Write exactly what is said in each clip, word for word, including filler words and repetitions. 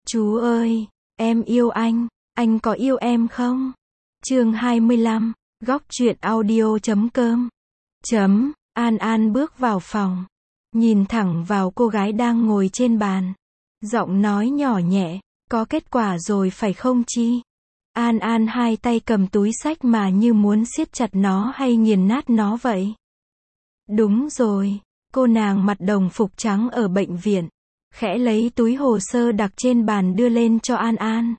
Chú ơi, em yêu anh, anh có yêu em không? Chương hai mươi lăm, góc truyện audio chấm com. Chấm, An An bước vào phòng, nhìn thẳng vào cô gái đang ngồi trên bàn. Giọng nói nhỏ nhẹ, có kết quả rồi phải không Chi? An An hai tay cầm túi xách mà như muốn siết chặt nó hay nghiền nát nó vậy. Đúng rồi, cô nàng mặc đồng phục trắng ở bệnh viện, khẽ lấy túi hồ sơ đặt trên bàn đưa lên cho An An.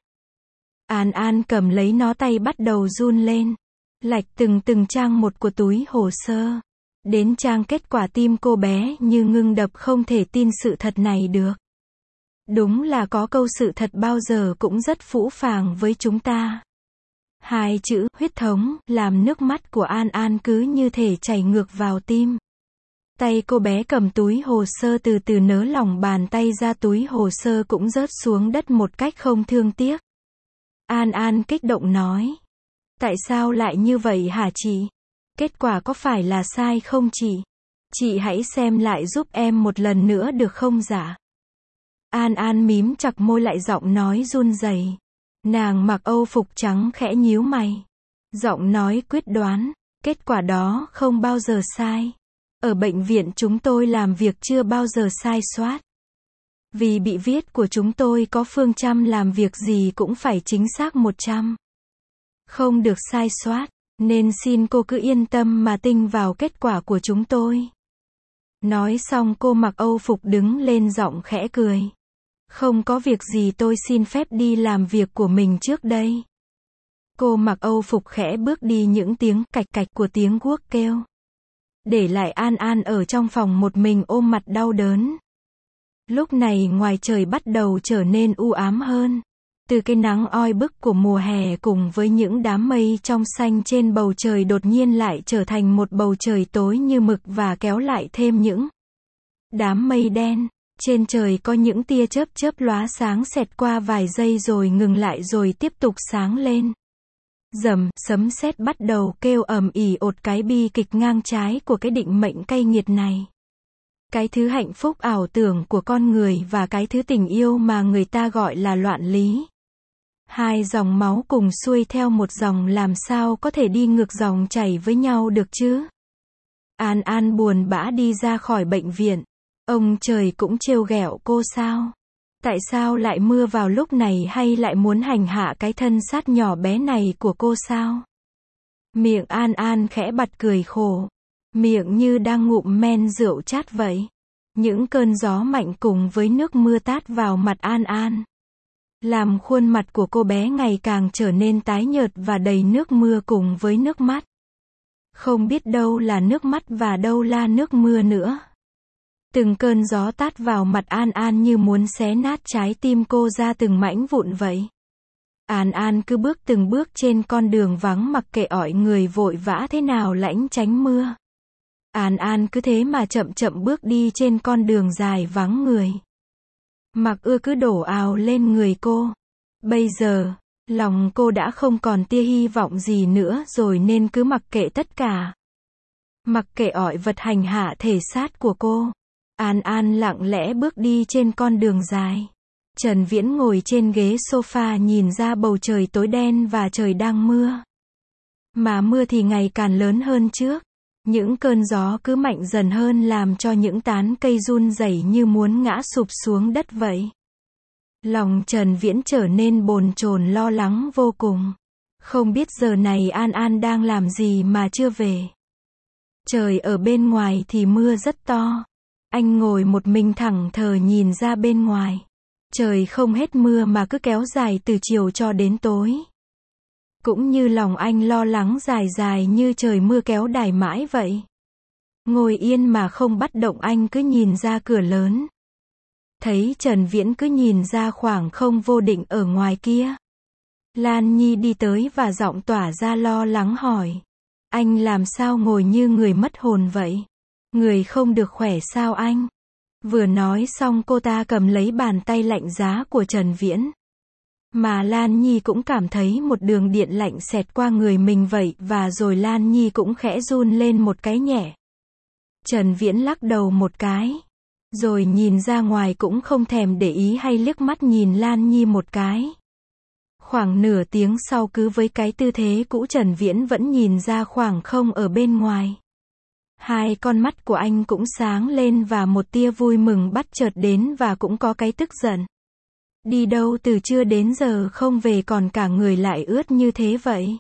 An An cầm lấy nó, tay bắt đầu run lên, lạch từng từng trang một của túi hồ sơ. Đến trang kết quả tim cô bé như ngưng đập, không thể tin sự thật này được. Đúng là có câu sự thật bao giờ cũng rất phũ phàng với chúng ta. Hai chữ huyết thống làm nước mắt của An An cứ như thể chảy ngược vào tim. Tay cô bé cầm túi hồ sơ từ từ nới lòng bàn tay ra, túi hồ sơ cũng rớt xuống đất một cách không thương tiếc. An An kích động nói. Tại sao lại như vậy hả chị? Kết quả có phải là sai không chị? Chị hãy xem lại giúp em một lần nữa được không dạ? An An mím chặt môi lại, giọng nói run rẩy. Nàng mặc âu phục trắng khẽ nhíu mày. Giọng nói quyết đoán, kết quả đó không bao giờ sai. Ở bệnh viện chúng tôi làm việc chưa bao giờ sai soát. Vì bị viết của chúng tôi có phương châm làm việc gì cũng phải chính xác một trăm. Không được sai soát, nên xin cô cứ yên tâm mà tin vào kết quả của chúng tôi. Nói xong cô mặc âu phục đứng lên, giọng khẽ cười. Không có việc gì, tôi xin phép đi làm việc của mình trước đây. Cô mặc âu phục khẽ bước đi, những tiếng cạch cạch của tiếng guốc kêu. Để lại An An ở trong phòng một mình ôm mặt đau đớn. Lúc này ngoài trời bắt đầu trở nên u ám hơn. Từ cái nắng oi bức của mùa hè cùng với những đám mây trong xanh trên bầu trời đột nhiên lại trở thành một bầu trời tối như mực, và kéo lại thêm những đám mây đen. Trên trời có những tia chớp chớp lóa sáng xẹt qua vài giây rồi ngừng lại rồi tiếp tục sáng lên. Rầm, sấm sét bắt đầu kêu ầm ĩ, ột cái bi kịch ngang trái của cái định mệnh cay nghiệt này. Cái thứ hạnh phúc ảo tưởng của con người và cái thứ tình yêu mà người ta gọi là loạn lý. Hai dòng máu cùng xuôi theo một dòng, làm sao có thể đi ngược dòng chảy với nhau được chứ? An An buồn bã đi ra khỏi bệnh viện. Ông trời cũng trêu ghẹo cô sao? Tại sao lại mưa vào lúc này, hay lại muốn hành hạ cái thân xác nhỏ bé này của cô sao? Miệng An An khẽ bật cười khổ. Miệng như đang ngụm men rượu chát vậy. Những cơn gió mạnh cùng với nước mưa tát vào mặt An An, làm khuôn mặt của cô bé ngày càng trở nên tái nhợt và đầy nước mưa cùng với nước mắt. Không biết đâu là nước mắt và đâu là nước mưa nữa. Từng cơn gió tát vào mặt An An như muốn xé nát trái tim cô ra từng mảnh vụn vậy. An An cứ bước từng bước trên con đường vắng, mặc kệ ỏi người vội vã thế nào lảng tránh mưa. An An cứ thế mà chậm chậm bước đi trên con đường dài vắng người. Mặc ưa cứ đổ ào lên người cô. Bây giờ, lòng cô đã không còn tia hy vọng gì nữa rồi, nên cứ mặc kệ tất cả. Mặc kệ ỏi vật hành hạ thể xác của cô. An An lặng lẽ bước đi trên con đường dài. Trần Viễn ngồi trên ghế sofa nhìn ra bầu trời tối đen và trời đang mưa. Mà mưa thì ngày càng lớn hơn trước. Những cơn gió cứ mạnh dần hơn, làm cho những tán cây run rẩy như muốn ngã sụp xuống đất vậy. Lòng Trần Viễn trở nên bồn chồn lo lắng vô cùng. Không biết giờ này An An đang làm gì mà chưa về. Trời ở bên ngoài thì mưa rất to. Anh ngồi một mình thẳng thờ nhìn ra bên ngoài. Trời không hết mưa mà cứ kéo dài từ chiều cho đến tối. Cũng như lòng anh lo lắng dài dài như trời mưa kéo dài mãi vậy. Ngồi yên mà không bắt động, anh cứ nhìn ra cửa lớn. Thấy Trần Viễn cứ nhìn ra khoảng không vô định ở ngoài kia. Lan Nhi đi tới và giọng tỏa ra lo lắng hỏi. Anh làm sao ngồi như người mất hồn vậy? Người không được khỏe sao anh? Vừa nói xong cô ta cầm lấy bàn tay lạnh giá của Trần Viễn. Mà Lan Nhi cũng cảm thấy một đường điện lạnh xẹt qua người mình vậy, và rồi Lan Nhi cũng khẽ run lên một cái nhẹ. Trần Viễn lắc đầu một cái. Rồi nhìn ra ngoài cũng không thèm để ý hay liếc mắt nhìn Lan Nhi một cái. Khoảng nửa tiếng sau cứ với cái tư thế cũ Trần Viễn vẫn nhìn ra khoảng không ở bên ngoài. Hai con mắt của anh cũng sáng lên và một tia vui mừng bắt chợt đến và cũng có cái tức giận. Đi đâu từ trưa đến giờ không về còn cả người lại ướt như thế vậy?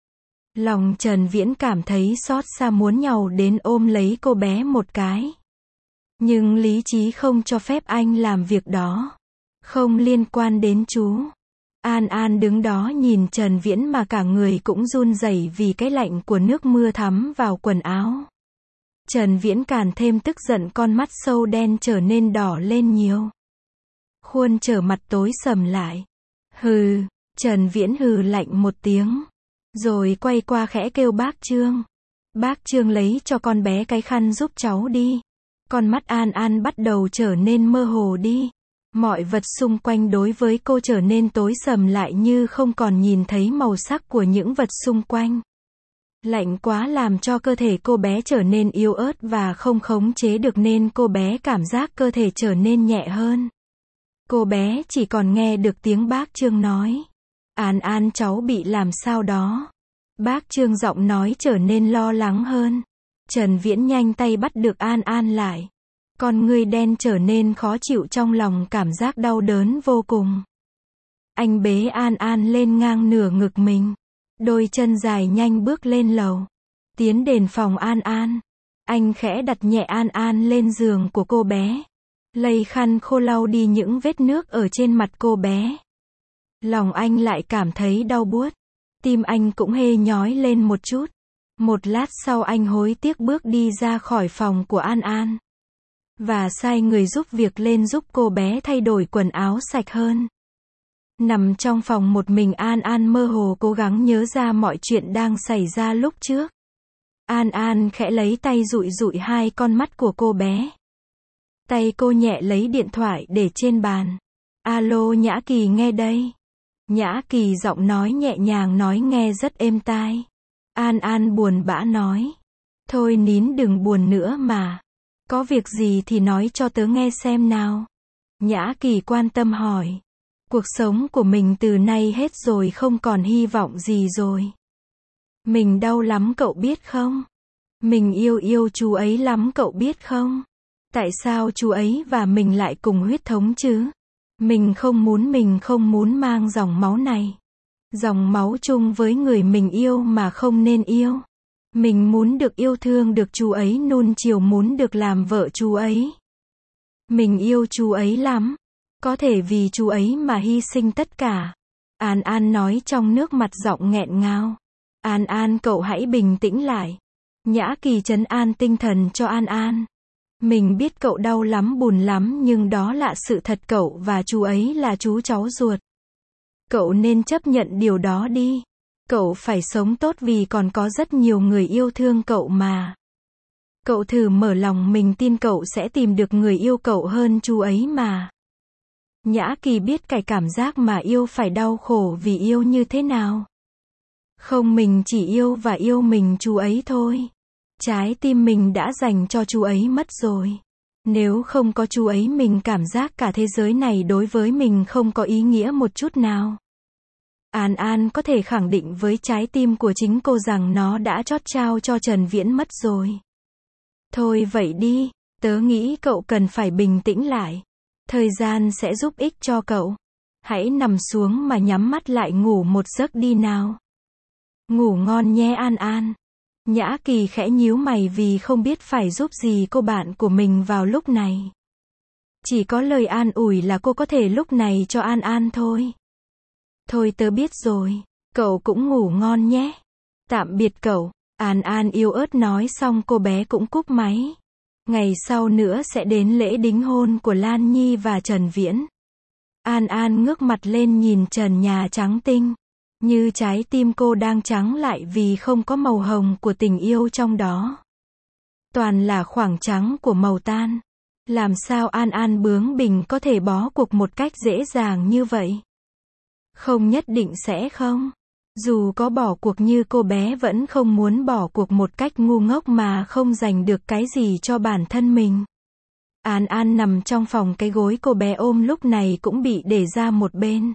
Lòng Trần Viễn cảm thấy xót xa muốn nhào đến ôm lấy cô bé một cái. Nhưng lý trí không cho phép anh làm việc đó. Không liên quan đến chú. An An đứng đó nhìn Trần Viễn mà cả người cũng run rẩy vì cái lạnh của nước mưa thấm vào quần áo. Trần Viễn càng thêm tức giận, con mắt sâu đen trở nên đỏ lên nhiều. Khuôn trở mặt tối sầm lại. Hừ, Trần Viễn hừ lạnh một tiếng. Rồi quay qua khẽ kêu bác Trương. Bác Trương lấy cho con bé cái khăn giúp cháu đi. Con mắt An An bắt đầu trở nên mơ hồ đi. Mọi vật xung quanh đối với cô trở nên tối sầm lại như không còn nhìn thấy màu sắc của những vật xung quanh. Lạnh quá làm cho cơ thể cô bé trở nên yếu ớt và không khống chế được nên cô bé cảm giác cơ thể trở nên nhẹ hơn. Cô bé chỉ còn nghe được tiếng bác Trương nói. An An cháu bị làm sao đó. Bác Trương giọng nói trở nên lo lắng hơn. Trần Viễn nhanh tay bắt được An An lại. Con ngươi đen trở nên khó chịu trong lòng cảm giác đau đớn vô cùng. Anh bế An An lên ngang nửa ngực mình. Đôi chân dài nhanh bước lên lầu. Tiến đến phòng An An. Anh khẽ đặt nhẹ An An lên giường của cô bé. Lấy khăn khô lau đi những vết nước ở trên mặt cô bé. Lòng anh lại cảm thấy đau buốt. Tim anh cũng hê nhói lên một chút. Một lát sau anh hối tiếc bước đi ra khỏi phòng của An An. Và sai người giúp việc lên giúp cô bé thay đổi quần áo sạch hơn. Nằm trong phòng một mình An An mơ hồ cố gắng nhớ ra mọi chuyện đang xảy ra lúc trước. An An khẽ lấy tay dụi dụi hai con mắt của cô bé. Tay cô nhẹ lấy điện thoại để trên bàn. Alo Nhã Kỳ nghe đây. Nhã Kỳ giọng nói nhẹ nhàng nói nghe rất êm tai. An An buồn bã nói. Thôi nín đừng buồn nữa mà. Có việc gì thì nói cho tớ nghe xem nào. Nhã Kỳ quan tâm hỏi. Cuộc sống của mình từ nay hết rồi, không còn hy vọng gì rồi. Mình đau lắm cậu biết không? Mình yêu yêu chú ấy lắm cậu biết không? Tại sao chú ấy và mình lại cùng huyết thống chứ? Mình không muốn mình không muốn mang dòng máu này. Dòng máu chung với người mình yêu mà không nên yêu. Mình muốn được yêu thương được chú ấy nuông chiều, muốn được làm vợ chú ấy. Mình yêu chú ấy lắm. Có thể vì chú ấy mà hy sinh tất cả. An An nói trong nước mặt giọng nghẹn ngào. An An cậu hãy bình tĩnh lại. Nhã Kỳ trấn an tinh thần cho An An. Mình biết cậu đau lắm buồn lắm nhưng đó là sự thật, cậu và chú ấy là chú cháu ruột. Cậu nên chấp nhận điều đó đi. Cậu phải sống tốt vì còn có rất nhiều người yêu thương cậu mà. Cậu thử mở lòng, mình tin cậu sẽ tìm được người yêu cậu hơn chú ấy mà. Nhã Kỳ biết cái cảm giác mà yêu phải đau khổ vì yêu như thế nào. Không, mình chỉ yêu và yêu mình chú ấy thôi. Trái tim mình đã dành cho chú ấy mất rồi. Nếu không có chú ấy mình cảm giác cả thế giới này đối với mình không có ý nghĩa một chút nào. An An có thể khẳng định với trái tim của chính cô rằng nó đã chót trao cho Trần Viễn mất rồi. Thôi vậy đi, tớ nghĩ cậu cần phải bình tĩnh lại. Thời gian sẽ giúp ích cho cậu. Hãy nằm xuống mà nhắm mắt lại ngủ một giấc đi nào. Ngủ ngon nhé An An. Nhã Kỳ khẽ nhíu mày vì không biết phải giúp gì cô bạn của mình vào lúc này. Chỉ có lời an ủi là cô có thể lúc này cho An An thôi. Thôi tớ biết rồi, cậu cũng ngủ ngon nhé. Tạm biệt cậu. An An yếu ớt nói xong cô bé cũng cúp máy. Ngày sau nữa sẽ đến lễ đính hôn của Lan Nhi và Trần Viễn. An An ngước mặt lên nhìn trần nhà trắng tinh. Như trái tim cô đang trắng lại vì không có màu hồng của tình yêu trong đó. Toàn là khoảng trắng của màu tan. Làm sao An An bướng bỉnh có thể bó cuộc một cách dễ dàng như vậy? Không nhất định sẽ không. Dù có bỏ cuộc như cô bé vẫn không muốn bỏ cuộc một cách ngu ngốc mà không giành được cái gì cho bản thân mình. An An nằm trong phòng, cái gối cô bé ôm lúc này cũng bị để ra một bên.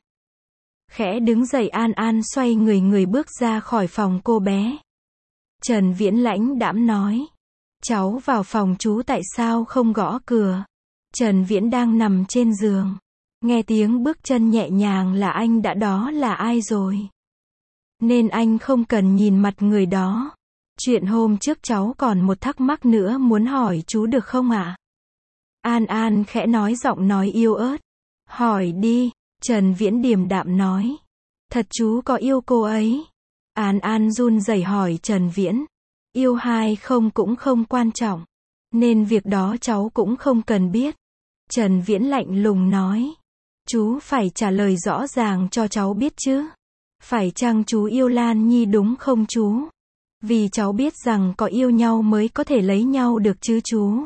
Khẽ đứng dậy, An An xoay người người bước ra khỏi phòng cô bé. Trần Viễn lãnh đãm nói. Cháu vào phòng chú tại sao không gõ cửa? Trần Viễn đang nằm trên giường. Nghe tiếng bước chân nhẹ nhàng là anh đã đó là ai rồi. Nên anh không cần nhìn mặt người đó. Chuyện hôm trước cháu còn một thắc mắc nữa muốn hỏi chú được không ạ? An An khẽ nói, giọng nói yếu ớt. Hỏi đi, Trần Viễn điềm đạm nói. Thật chú có yêu cô ấy? An An run rẩy hỏi Trần Viễn. Yêu hay không cũng không quan trọng. Nên việc đó cháu cũng không cần biết. Trần Viễn lạnh lùng nói. Chú phải trả lời rõ ràng cho cháu biết chứ. Phải chăng chú yêu Lan Nhi đúng không chú? Vì cháu biết rằng có yêu nhau mới có thể lấy nhau được chứ chú.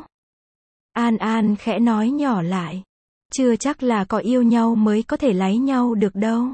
An An khẽ nói nhỏ lại. Chưa chắc là có yêu nhau mới có thể lấy nhau được đâu.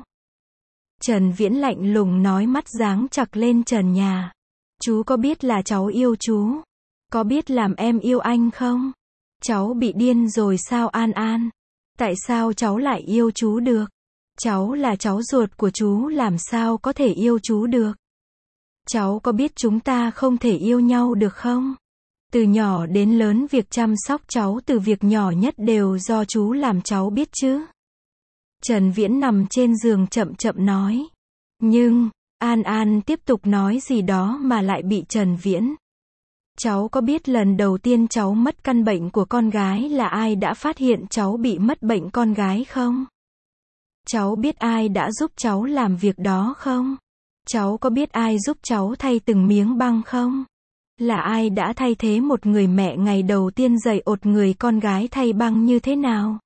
Trần Viễn lạnh lùng nói, mắt giáng chặt lên trần nhà. Chú có biết là cháu yêu chú? Có biết làm em yêu anh không? Cháu bị điên rồi sao An An? Tại sao cháu lại yêu chú được? Cháu là cháu ruột của chú, làm sao có thể yêu chú được? Cháu có biết chúng ta không thể yêu nhau được không? Từ nhỏ đến lớn việc chăm sóc cháu từ việc nhỏ nhất đều do chú làm, cháu biết chứ? Trần Viễn nằm trên giường chậm chậm nói. Nhưng, An An tiếp tục nói gì đó mà lại bị Trần Viễn. Cháu có biết lần đầu tiên cháu mất căn bệnh của con gái là ai đã phát hiện cháu bị mất bệnh con gái không? Cháu biết ai đã giúp cháu làm việc đó không? Cháu có biết ai giúp cháu thay từng miếng băng không? Là ai đã thay thế một người mẹ ngày đầu tiên dạy ột người con gái thay băng như thế nào?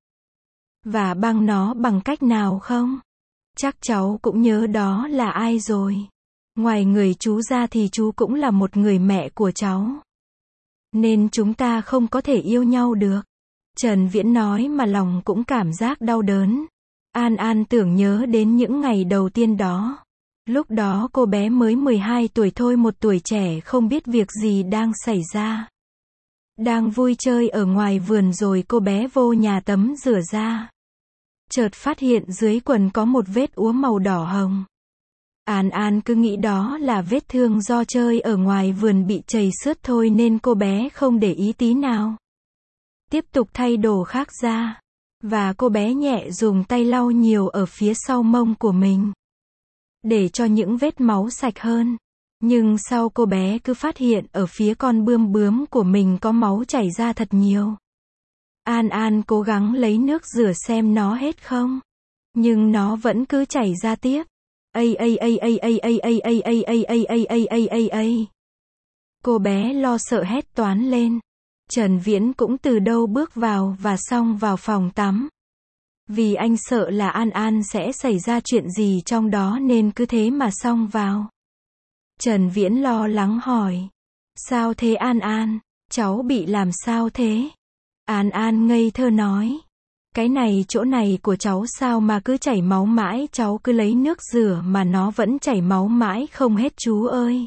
Và băng nó bằng cách nào không? Chắc cháu cũng nhớ đó là ai rồi. Ngoài người chú ra thì chú cũng là một người mẹ của cháu. Nên chúng ta không có thể yêu nhau được. Trần Viễn nói mà lòng cũng cảm giác đau đớn. An An tưởng nhớ đến những ngày đầu tiên đó. Lúc đó cô bé mới mười hai tuổi thôi, một tuổi trẻ không biết việc gì đang xảy ra. Đang vui chơi ở ngoài vườn rồi cô bé vô nhà tắm rửa ra. Chợt phát hiện dưới quần có một vết úa màu đỏ hồng. An An cứ nghĩ đó là vết thương do chơi ở ngoài vườn bị trầy xước thôi nên cô bé không để ý tí nào. Tiếp tục thay đồ khác ra. Và cô bé nhẹ dùng tay lau nhiều ở phía sau mông của mình. Để cho những vết máu sạch hơn. Nhưng sau cô bé cứ phát hiện ở phía con bươm bướm của mình có máu chảy ra thật nhiều. An An cố gắng lấy nước rửa xem nó hết không. Nhưng nó vẫn cứ chảy ra tiếp. Ây ây ây ây ây ây ây ây ây ây ây ây ây ây ây ây. Cô bé lo sợ hét toán lên. Trần Viễn cũng từ đâu bước vào và xông vào phòng tắm. Vì anh sợ là An An sẽ xảy ra chuyện gì trong đó nên cứ thế mà xông vào. Trần Viễn lo lắng hỏi. Sao thế An An? Cháu bị làm sao thế? An An ngây thơ nói. Cái này chỗ này của cháu sao mà cứ chảy máu mãi, cháu cứ lấy nước rửa mà nó vẫn chảy máu mãi không hết chú ơi.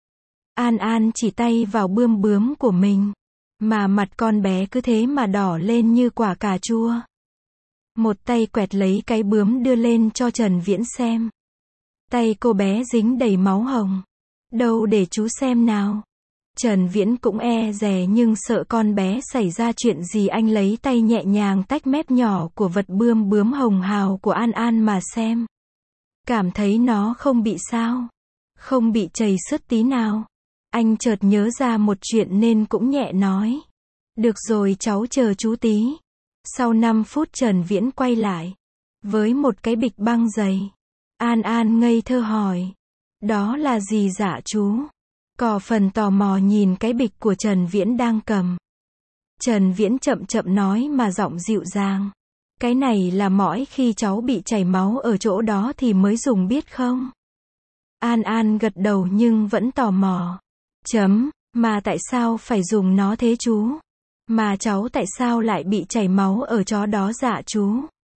An An chỉ tay vào bươm bướm của mình. Mà mặt con bé cứ thế mà đỏ lên như quả cà chua. Một tay quẹt lấy cái bướm đưa lên cho Trần Viễn xem. Tay cô bé dính đầy máu hồng. Đâu để chú xem nào. Trần Viễn cũng e dè nhưng sợ con bé xảy ra chuyện gì, anh lấy tay nhẹ nhàng tách mép nhỏ của vật bươm bướm hồng hào của An An mà xem. Cảm thấy nó không bị sao. Không bị chảy xước tí nào. Anh chợt nhớ ra một chuyện nên cũng nhẹ nói. Được rồi cháu chờ chú tí. Sau năm phút Trần Viễn quay lại. Với một cái bịch băng dày. An An ngây thơ hỏi. Đó là gì dạ chú? Cò phần tò mò nhìn cái bịch của Trần Viễn đang cầm. Trần Viễn chậm chậm nói mà giọng dịu dàng. Cái này là mỗi khi cháu bị chảy máu ở chỗ đó thì mới dùng biết không? An An gật đầu nhưng vẫn tò mò. Chấm, mà tại sao phải dùng nó thế chú? Mà cháu tại sao lại bị chảy máu ở chỗ đó dạ chú?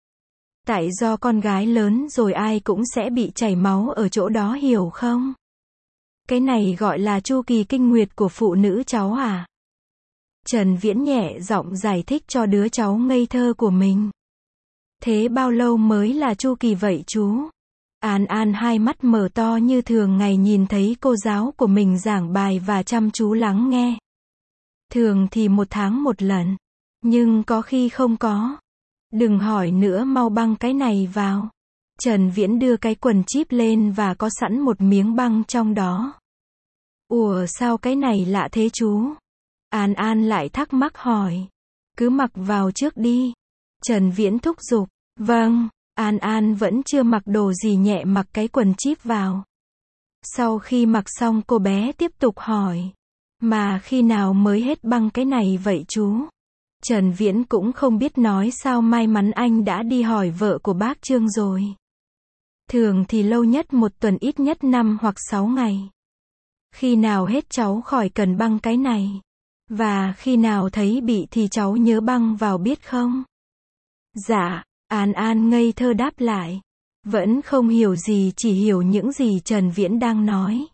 Tại do con gái lớn rồi ai cũng sẽ bị chảy máu ở chỗ đó hiểu không? Cái này gọi là chu kỳ kinh nguyệt của phụ nữ cháu à? Trần Viễn nhẹ giọng giải thích cho đứa cháu ngây thơ của mình. Thế bao lâu mới là chu kỳ vậy chú? An An hai mắt mở to như thường ngày nhìn thấy cô giáo của mình giảng bài và chăm chú lắng nghe. Thường thì một tháng một lần. Nhưng có khi không có. Đừng hỏi nữa, mau băng cái này vào. Trần Viễn đưa cái quần chip lên và có sẵn một miếng băng trong đó. Ủa sao cái này lạ thế chú? An An lại thắc mắc hỏi. Cứ mặc vào trước đi. Trần Viễn thúc giục. Vâng. An An vẫn chưa mặc đồ gì nhẹ mặc cái quần chip vào. Sau khi mặc xong cô bé tiếp tục hỏi. Mà khi nào mới hết băng cái này vậy chú? Trần Viễn cũng không biết nói sao, may mắn anh đã đi hỏi vợ của bác Trương rồi. Thường thì lâu nhất một tuần, ít nhất năm hoặc sáu ngày. Khi nào hết cháu khỏi cần băng cái này. Và khi nào thấy bị thì cháu nhớ băng vào biết không? Dạ. An An ngây thơ đáp lại. Vẫn không hiểu gì, chỉ hiểu những gì Trần Viễn đang nói.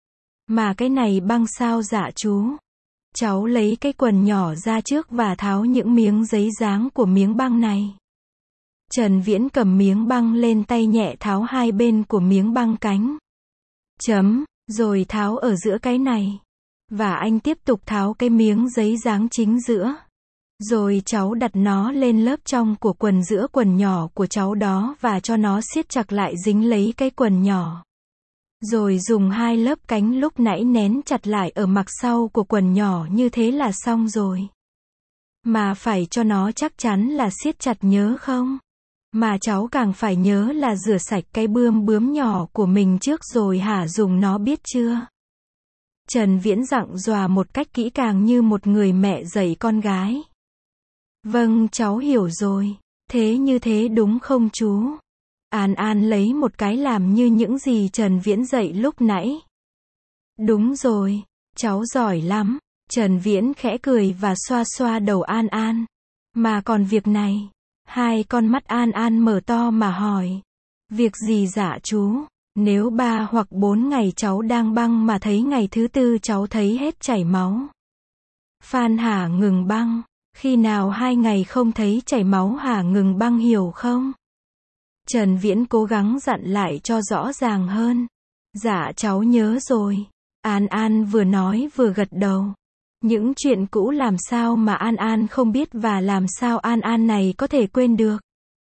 Mà cái này băng sao dạ chú? Cháu lấy cái quần nhỏ ra trước và tháo những miếng giấy dáng của miếng băng này. Trần Viễn cầm miếng băng lên tay, nhẹ tháo hai bên của miếng băng cánh. Chấm, rồi tháo ở giữa cái này. Và anh tiếp tục tháo cái miếng giấy dáng chính giữa. Rồi cháu đặt nó lên lớp trong của quần giữa quần nhỏ của cháu đó và cho nó siết chặt lại dính lấy cái quần nhỏ. Rồi dùng hai lớp cánh lúc nãy nén chặt lại ở mặt sau của quần nhỏ, như thế là xong rồi. Mà phải cho nó chắc chắn là siết chặt nhớ không? Mà cháu càng phải nhớ là rửa sạch cái bươm bướm nhỏ của mình trước rồi hả dùng nó, biết chưa? Trần Viễn dặn dò một cách kỹ càng như một người mẹ dạy con gái. Vâng, cháu hiểu rồi. Thế như thế đúng không chú? An An lấy một cái làm như những gì Trần Viễn dạy lúc nãy. Đúng rồi, cháu giỏi lắm. Trần Viễn khẽ cười và xoa xoa đầu An An. Mà còn việc này. Hai con mắt An An mở to mà hỏi. Việc gì dạ chú? Nếu ba hoặc bốn ngày cháu đang băng mà thấy ngày thứ tư cháu thấy hết chảy máu. Phan hả ngừng băng. Khi nào hai ngày không thấy chảy máu hả ngừng băng, hiểu không? Trần Viễn cố gắng dặn lại cho rõ ràng hơn. Dạ cháu nhớ rồi. An An vừa nói vừa gật đầu. Những chuyện cũ làm sao mà An An không biết, và làm sao An An này có thể quên được.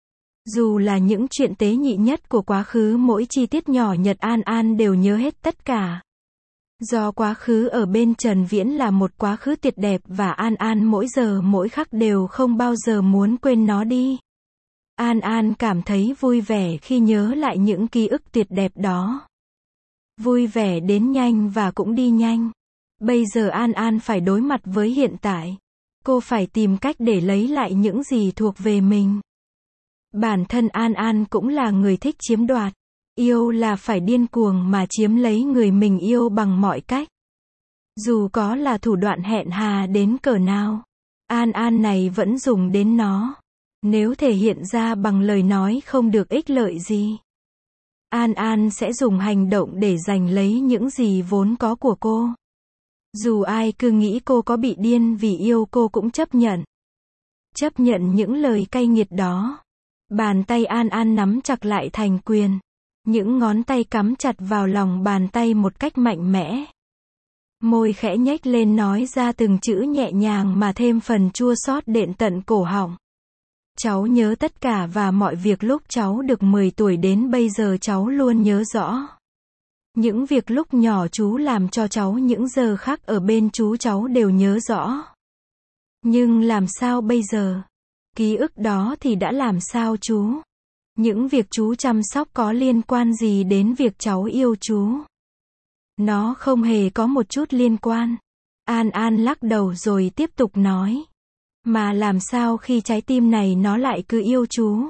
Dù là những chuyện tế nhị nhất của quá khứ, mỗi chi tiết nhỏ nhặt An An đều nhớ hết tất cả. Do quá khứ ở bên Trần Viễn là một quá khứ tuyệt đẹp và An An mỗi giờ mỗi khắc đều không bao giờ muốn quên nó đi. An An cảm thấy vui vẻ khi nhớ lại những ký ức tuyệt đẹp đó. Vui vẻ đến nhanh và cũng đi nhanh. Bây giờ An An phải đối mặt với hiện tại. Cô phải tìm cách để lấy lại những gì thuộc về mình. Bản thân An An cũng là người thích chiếm đoạt. Yêu là phải điên cuồng mà chiếm lấy người mình yêu bằng mọi cách. Dù có là thủ đoạn hẹn hà đến cỡ nào, An An này vẫn dùng đến nó. Nếu thể hiện ra bằng lời nói không được ích lợi gì, An An sẽ dùng hành động để giành lấy những gì vốn có của cô. Dù ai cứ nghĩ cô có bị điên vì yêu, cô cũng chấp nhận. Chấp nhận những lời cay nghiệt đó. Bàn tay An An nắm chặt lại thành quyền. Những ngón tay cắm chặt vào lòng bàn tay một cách mạnh mẽ. Môi khẽ nhếch lên nói ra từng chữ nhẹ nhàng mà thêm phần chua xót đến tận cổ họng. Cháu nhớ tất cả và mọi việc lúc cháu được mười tuổi đến bây giờ cháu luôn nhớ rõ. Những việc lúc nhỏ chú làm cho cháu, những giờ khác ở bên chú cháu đều nhớ rõ. Nhưng làm sao bây giờ? Ký ức đó thì đã làm sao chú? Những việc chú chăm sóc có liên quan gì đến việc cháu yêu chú? Nó không hề có một chút liên quan. An An lắc đầu rồi tiếp tục nói. Mà làm sao khi trái tim này nó lại cứ yêu chú?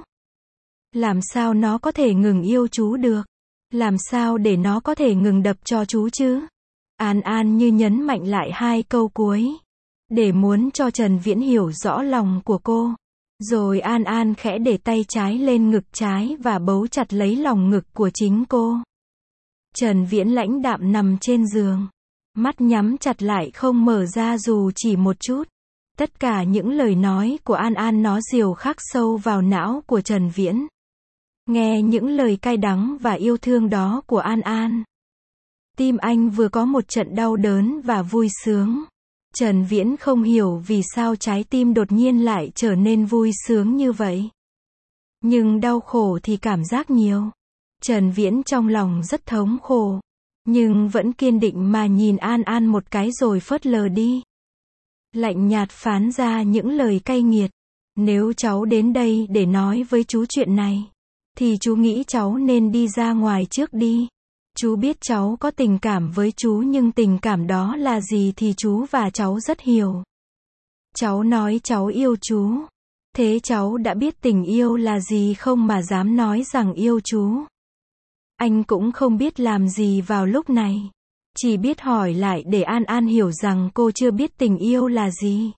Làm sao nó có thể ngừng yêu chú được? Làm sao để nó có thể ngừng đập cho chú chứ? An An như nhấn mạnh lại hai câu cuối. Để muốn cho Trần Viễn hiểu rõ lòng của cô. Rồi An An khẽ để tay trái lên ngực trái và bấu chặt lấy lòng ngực của chính cô. Trần Viễn lãnh đạm nằm trên giường. Mắt nhắm chặt lại không mở ra dù chỉ một chút. Tất cả những lời nói của An An nó diều khắc sâu vào não của Trần Viễn. Nghe những lời cay đắng và yêu thương đó của An An, tim anh vừa có một trận đau đớn và vui sướng. Trần Viễn không hiểu vì sao trái tim đột nhiên lại trở nên vui sướng như vậy. Nhưng đau khổ thì cảm giác nhiều. Trần Viễn trong lòng rất thống khổ, nhưng vẫn kiên định mà nhìn An An một cái rồi phớt lờ đi. Lạnh nhạt phán ra những lời cay nghiệt. Nếu cháu đến đây để nói với chú chuyện này, thì chú nghĩ cháu nên đi ra ngoài trước đi. Chú biết cháu có tình cảm với chú nhưng tình cảm đó là gì thì chú và cháu rất hiểu. Cháu nói cháu yêu chú. Thế cháu đã biết tình yêu là gì không mà dám nói rằng yêu chú? Anh cũng không biết làm gì vào lúc này. Chỉ biết hỏi lại để An An hiểu rằng cô chưa biết tình yêu là gì.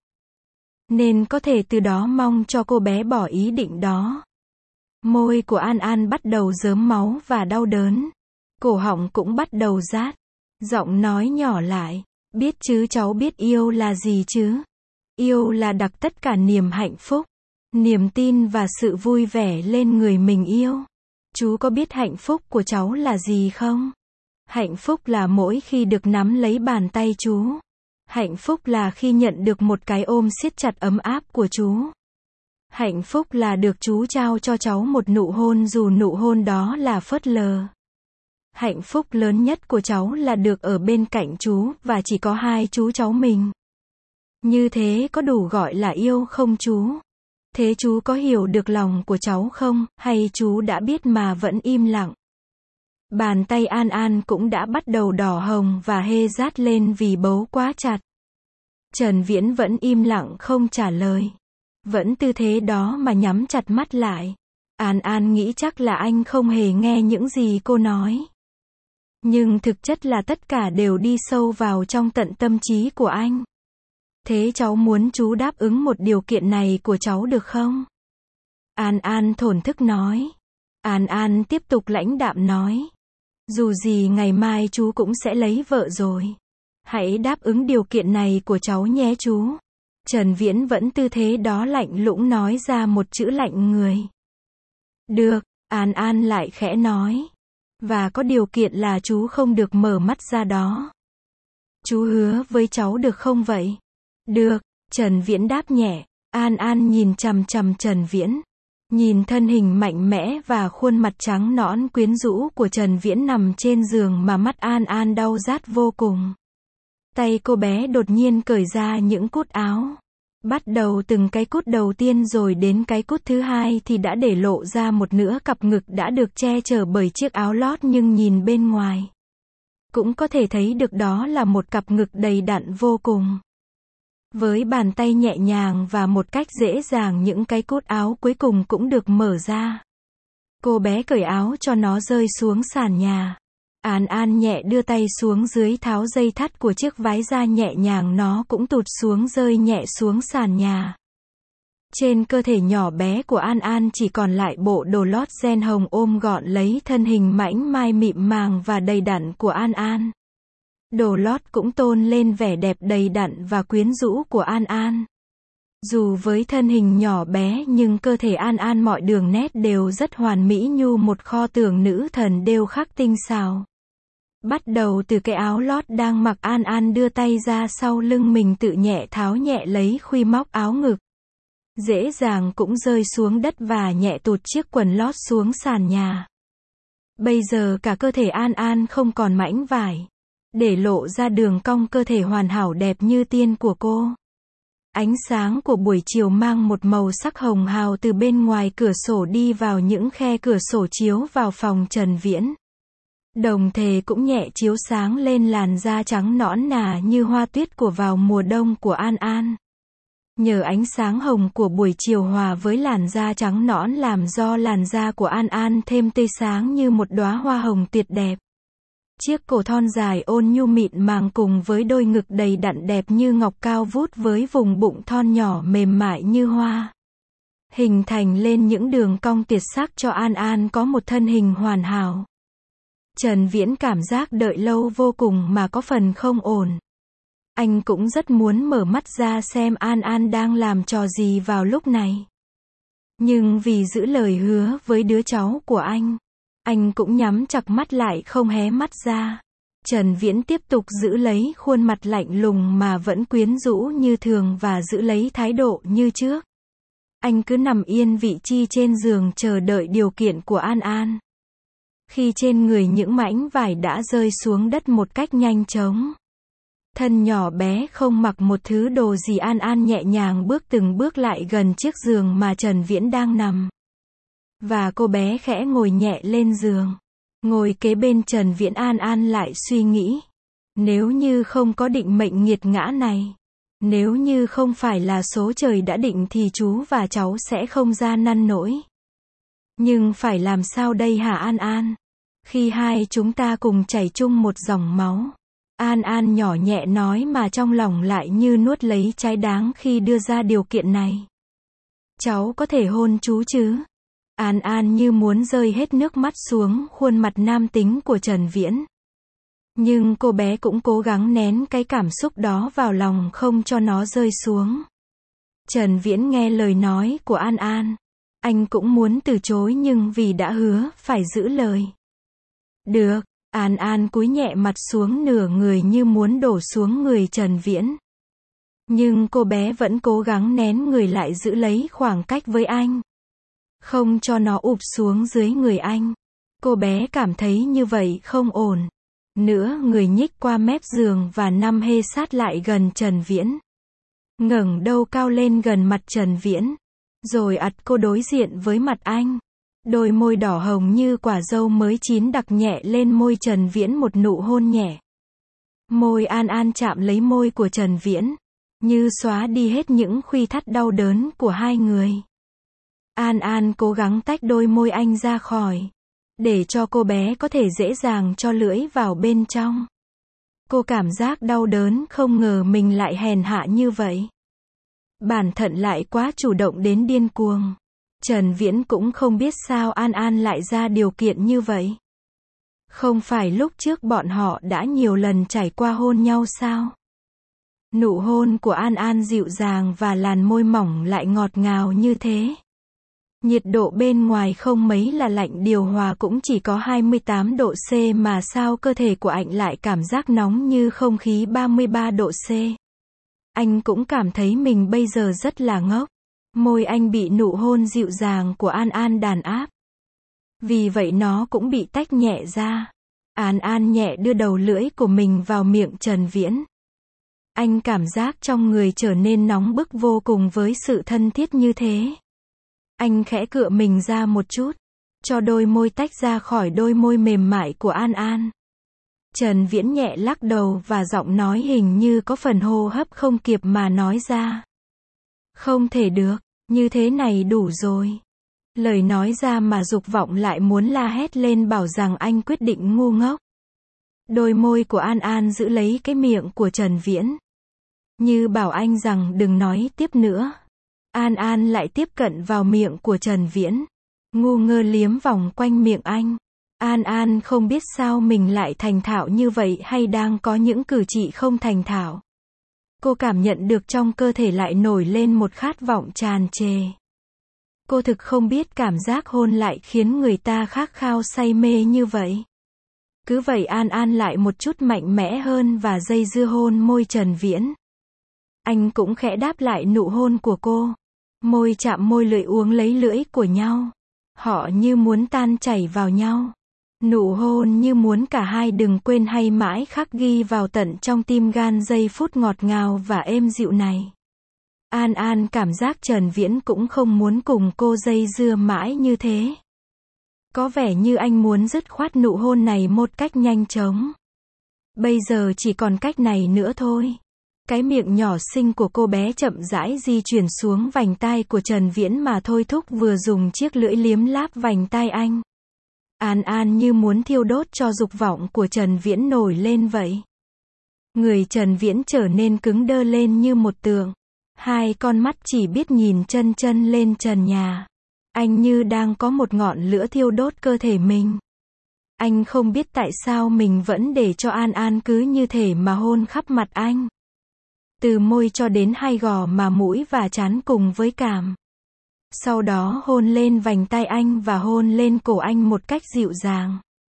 Nên có thể từ đó mong cho cô bé bỏ ý định đó. Môi của An An bắt đầu rớm máu và đau đớn. Cổ họng cũng bắt đầu rát. Giọng nói nhỏ lại. Biết chứ, cháu biết yêu là gì chứ? Yêu là đặt tất cả niềm hạnh phúc, niềm tin và sự vui vẻ lên người mình yêu. Chú có biết hạnh phúc của cháu là gì không? Hạnh phúc là mỗi khi được nắm lấy bàn tay chú. Hạnh phúc là khi nhận được một cái ôm siết chặt ấm áp của chú. Hạnh phúc là được chú trao cho cháu một nụ hôn dù nụ hôn đó là phớt lờ. Hạnh phúc lớn nhất của cháu là được ở bên cạnh chú và chỉ có hai chú cháu mình. Như thế có đủ gọi là yêu không chú? Thế chú có hiểu được lòng của cháu không, hay chú đã biết mà vẫn im lặng? Bàn tay An An cũng đã bắt đầu đỏ hồng và hê rát lên vì bấu quá chặt. Trần Viễn vẫn im lặng không trả lời. Vẫn tư thế đó mà nhắm chặt mắt lại. An An nghĩ chắc là anh không hề nghe những gì cô nói. Nhưng thực chất là tất cả đều đi sâu vào trong tận tâm trí của anh. Thế cháu muốn chú đáp ứng một điều kiện này của cháu được không? An An thổn thức nói. An An tiếp tục lãnh đạm nói. Dù gì ngày mai chú cũng sẽ lấy vợ rồi. Hãy đáp ứng điều kiện này của cháu nhé chú. Trần Viễn vẫn tư thế đó lạnh lùng nói ra một chữ lạnh người. Được, An An lại khẽ nói. Và có điều kiện là chú không được mở mắt ra đó. Chú hứa với cháu được không vậy? Được, Trần Viễn đáp nhẹ. An An nhìn chằm chằm Trần Viễn. Nhìn thân hình mạnh mẽ và khuôn mặt trắng nõn quyến rũ của Trần Viễn nằm trên giường mà mắt An An đau rát vô cùng. Tay cô bé đột nhiên cởi ra những cúc áo. Bắt đầu từng cái cúc đầu tiên rồi đến cái cúc thứ hai thì đã để lộ ra một nửa cặp ngực đã được che chở bởi chiếc áo lót, nhưng nhìn bên ngoài cũng có thể thấy được đó là một cặp ngực đầy đặn vô cùng. Với bàn tay nhẹ nhàng và một cách dễ dàng những cái cúc áo cuối cùng cũng được mở ra. Cô bé cởi áo cho nó rơi xuống sàn nhà. An An nhẹ đưa tay xuống dưới tháo dây thắt của chiếc váy ra, nhẹ nhàng nó cũng tụt xuống rơi nhẹ xuống sàn nhà. Trên cơ thể nhỏ bé của An An chỉ còn lại bộ đồ lót ren hồng ôm gọn lấy thân hình mảnh mai mịn màng và đầy đặn của An An. Đồ lót cũng tôn lên vẻ đẹp đầy đặn và quyến rũ của An An. Dù với thân hình nhỏ bé nhưng cơ thể An An mọi đường nét đều rất hoàn mỹ như một kho tàng nữ thần điêu khắc tinh xảo. Bắt đầu từ cái áo lót đang mặc, An An đưa tay ra sau lưng mình tự nhẹ tháo nhẹ lấy khuy móc áo ngực. Dễ dàng cũng rơi xuống đất và nhẹ tụt chiếc quần lót xuống sàn nhà. Bây giờ cả cơ thể An An không còn mảnh vải, để lộ ra đường cong cơ thể hoàn hảo đẹp như tiên của cô. Ánh sáng của buổi chiều mang một màu sắc hồng hào từ bên ngoài cửa sổ đi vào những khe cửa sổ chiếu vào phòng Trần Viễn. Đồng thời cũng nhẹ chiếu sáng lên làn da trắng nõn nà như hoa tuyết của vào mùa đông của An An. Nhờ ánh sáng hồng của buổi chiều hòa với làn da trắng nõn làm do làn da của An An thêm tươi sáng như một đóa hoa hồng tuyệt đẹp. Chiếc cổ thon dài ôn nhu mịn màng cùng với đôi ngực đầy đặn đẹp như ngọc cao vút với vùng bụng thon nhỏ mềm mại như hoa, hình thành lên những đường cong tuyệt sắc cho An An có một thân hình hoàn hảo. Trần Viễn cảm giác đợi lâu vô cùng mà có phần không ổn. Anh cũng rất muốn mở mắt ra xem An An đang làm trò gì vào lúc này. Nhưng vì giữ lời hứa với đứa cháu của anh, anh cũng nhắm chặt mắt lại không hé mắt ra. Trần Viễn tiếp tục giữ lấy khuôn mặt lạnh lùng mà vẫn quyến rũ như thường và giữ lấy thái độ như trước. Anh cứ nằm yên vị chi trên giường chờ đợi điều kiện của An An. Khi trên người những mảnh vải đã rơi xuống đất một cách nhanh chóng. Thân nhỏ bé không mặc một thứ đồ gì, An An nhẹ nhàng bước từng bước lại gần chiếc giường mà Trần Viễn đang nằm. Và cô bé khẽ ngồi nhẹ lên giường. Ngồi kế bên Trần Viễn, An An lại suy nghĩ. Nếu như không có định mệnh nghiệt ngã này. Nếu như không phải là số trời đã định thì chú và cháu sẽ không ra năn nỗi. Nhưng phải làm sao đây hả An An? Khi hai chúng ta cùng chảy chung một dòng máu. An An nhỏ nhẹ nói mà trong lòng lại như nuốt lấy trái đắng khi đưa ra điều kiện này. Cháu có thể hôn chú chứ? An An như muốn rơi hết nước mắt xuống khuôn mặt nam tính của Trần Viễn. Nhưng cô bé cũng cố gắng nén cái cảm xúc đó vào lòng không cho nó rơi xuống. Trần Viễn nghe lời nói của An An. Anh cũng muốn từ chối nhưng vì đã hứa, phải giữ lời. Được, An An cúi nhẹ mặt xuống nửa người như muốn đổ xuống người Trần Viễn. Nhưng cô bé vẫn cố gắng nén người lại giữ lấy khoảng cách với anh. Không cho nó ụp xuống dưới người anh. Cô bé cảm thấy như vậy không ổn. Nữa người nhích qua mép giường và nằm hê sát lại gần Trần Viễn. Ngẩng đầu cao lên gần mặt Trần Viễn. Rồi ặt cô đối diện với mặt anh. Đôi môi đỏ hồng như quả dâu mới chín đặc nhẹ lên môi Trần Viễn một nụ hôn nhẹ. Môi An An chạm lấy môi của Trần Viễn. Như xóa đi hết những khuy thắt đau đớn của hai người. An An cố gắng tách đôi môi anh ra khỏi. Để cho cô bé có thể dễ dàng cho lưỡi vào bên trong. Cô cảm giác đau đớn không ngờ mình lại hèn hạ như vậy. Bản thân lại quá chủ động đến điên cuồng. Trần Viễn cũng không biết sao An An lại ra điều kiện như vậy. Không phải lúc trước bọn họ đã nhiều lần trải qua hôn nhau sao? Nụ hôn của An An dịu dàng và làn môi mỏng lại ngọt ngào như thế. Nhiệt độ bên ngoài không mấy là lạnh, điều hòa cũng chỉ có hai mươi tám độ C mà sao cơ thể của anh lại cảm giác nóng như không khí ba mươi ba độ C. Anh cũng cảm thấy mình bây giờ rất là ngốc. Môi anh bị nụ hôn dịu dàng của An An đàn áp. Vì vậy nó cũng bị tách nhẹ ra. An An nhẹ đưa đầu lưỡi của mình vào miệng Trần Viễn. Anh cảm giác trong người trở nên nóng bức vô cùng với sự thân thiết như thế. Anh khẽ cựa mình ra một chút, cho đôi môi tách ra khỏi đôi môi mềm mại của An An. Trần Viễn nhẹ lắc đầu và giọng nói hình như có phần hô hấp không kịp mà nói ra. Không thể được, như thế này đủ rồi. Lời nói ra mà dục vọng lại muốn la hét lên bảo rằng anh quyết định ngu ngốc. Đôi môi của An An giữ lấy cái miệng của Trần Viễn. Như bảo anh rằng đừng nói tiếp nữa. An An lại tiếp cận vào miệng của Trần Viễn. Ngu ngơ liếm vòng quanh miệng anh. An An không biết sao mình lại thành thạo như vậy hay đang có những cử chỉ không thành thạo. Cô cảm nhận được trong cơ thể lại nổi lên một khát vọng tràn trề. Cô thực không biết cảm giác hôn lại khiến người ta khát khao say mê như vậy. Cứ vậy An An lại một chút mạnh mẽ hơn và dây dưa hôn môi Trần Viễn. Anh cũng khẽ đáp lại nụ hôn của cô. Môi chạm môi, lưỡi uống lấy lưỡi của nhau. Họ như muốn tan chảy vào nhau. Nụ hôn như muốn cả hai đừng quên hay mãi khắc ghi vào tận trong tim gan giây phút ngọt ngào và êm dịu này. An An cảm giác Trần Viễn cũng không muốn cùng cô dây dưa mãi như thế. Có vẻ như anh muốn dứt khoát nụ hôn này một cách nhanh chóng. Bây giờ chỉ còn cách này nữa thôi. Cái miệng nhỏ xinh của cô bé chậm rãi di chuyển xuống vành tai của Trần Viễn mà thôi thúc vừa dùng chiếc lưỡi liếm láp vành tai anh. An An như muốn thiêu đốt cho dục vọng của Trần Viễn nổi lên vậy. Người Trần Viễn trở nên cứng đơ lên như một tượng. Hai con mắt chỉ biết nhìn chân chân lên trần nhà. Anh như đang có một ngọn lửa thiêu đốt cơ thể mình. Anh không biết tại sao mình vẫn để cho An An cứ như thể mà hôn khắp mặt anh. từ môi cho đến hai gò má mũi và trán cùng với cảm. Sau đó hôn lên vành tai anh và hôn lên cổ anh một cách dịu dàng.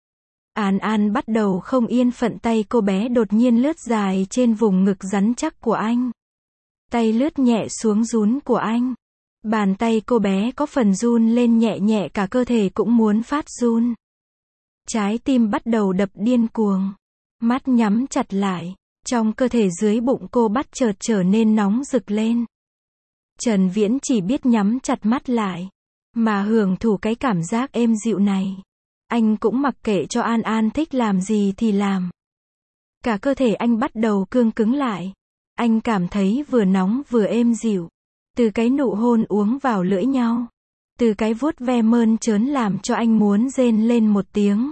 An An bắt đầu không yên phận, tay cô bé đột nhiên lướt dài trên vùng ngực rắn chắc của anh. Tay lướt nhẹ xuống rún của anh. Bàn tay cô bé có phần run lên nhẹ nhẹ, cả cơ thể cũng muốn phát run. Trái tim bắt đầu đập điên cuồng. Mắt nhắm chặt lại. Trong cơ thể dưới bụng cô bắt chợt trở nên nóng rực lên. Trần Viễn chỉ biết nhắm chặt mắt lại, mà hưởng thụ cái cảm giác êm dịu này. Anh cũng mặc kệ cho An An thích làm gì thì làm. Cả cơ thể anh bắt đầu cương cứng lại. Anh cảm thấy vừa nóng vừa êm dịu. Từ cái nụ hôn uống vào lưỡi nhau. Từ cái vuốt ve mơn trớn làm cho anh muốn rên lên một tiếng.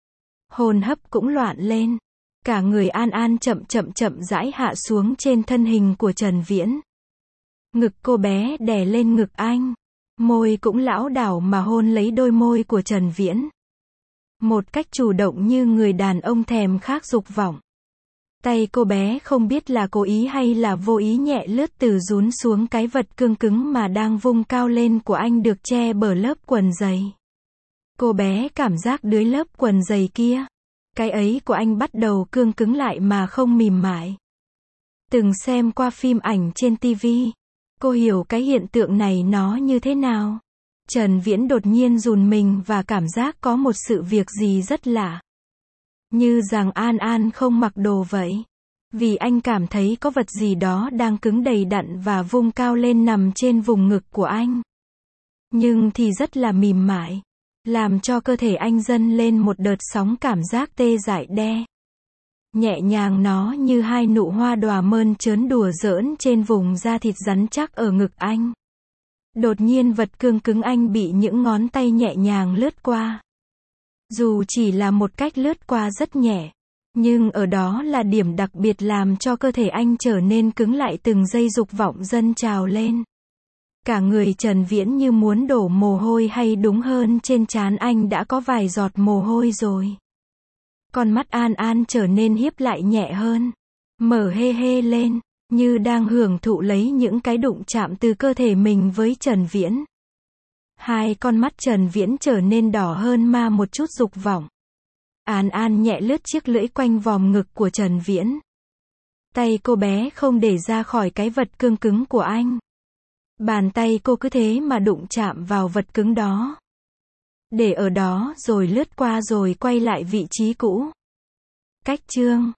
Hồn hấp cũng loạn lên. Cả người An An chậm chậm chậm rãi hạ xuống trên thân hình của Trần Viễn. Ngực cô bé đè lên ngực anh. Môi cũng lảo đảo mà hôn lấy đôi môi của Trần Viễn. Một cách chủ động như người đàn ông thèm khát dục vọng. Tay cô bé không biết là cố ý hay là vô ý nhẹ lướt từ rún xuống cái vật cương cứng mà đang vung cao lên của anh, được che bởi lớp quần dày. Cô bé cảm giác dưới lớp quần dày kia, cái ấy của anh bắt đầu cương cứng lại mà không mềm mại. Từng xem qua phim ảnh trên tivi, cô hiểu cái hiện tượng này nó như thế nào. Trần Viễn đột nhiên rùng mình và cảm giác có một sự việc gì rất lạ. Như rằng An An không mặc đồ vậy. Vì anh cảm thấy có vật gì đó đang cứng đầy đặn và vung cao lên nằm trên vùng ngực của anh. Nhưng thì rất là mềm mại. Làm cho cơ thể anh dâng lên một đợt sóng cảm giác tê dại đe. Nhẹ nhàng, nó như hai nụ hoa đóa mơn trớn đùa giỡn trên vùng da thịt rắn chắc ở ngực anh. Đột nhiên vật cương cứng anh bị những ngón tay nhẹ nhàng lướt qua. Dù chỉ là một cách lướt qua rất nhẹ, nhưng ở đó là điểm đặc biệt làm cho cơ thể anh trở nên cứng lại, từng giây dục vọng dâng trào lên. Cả người Trần Viễn như muốn đổ mồ hôi, hay đúng hơn trên trán anh đã có vài giọt mồ hôi rồi. Con mắt An An trở nên híp lại nhẹ hơn, mở hê hê lên, như đang hưởng thụ lấy những cái đụng chạm từ cơ thể mình với Trần Viễn. Hai con mắt Trần Viễn trở nên đỏ hơn ma một chút dục vọng. An An nhẹ lướt chiếc lưỡi quanh vòm ngực của Trần Viễn. Tay cô bé không để ra khỏi cái vật cương cứng của anh. Bàn tay cô cứ thế mà đụng chạm vào vật cứng đó. Để ở đó rồi lướt qua rồi quay lại vị trí cũ. Cách chương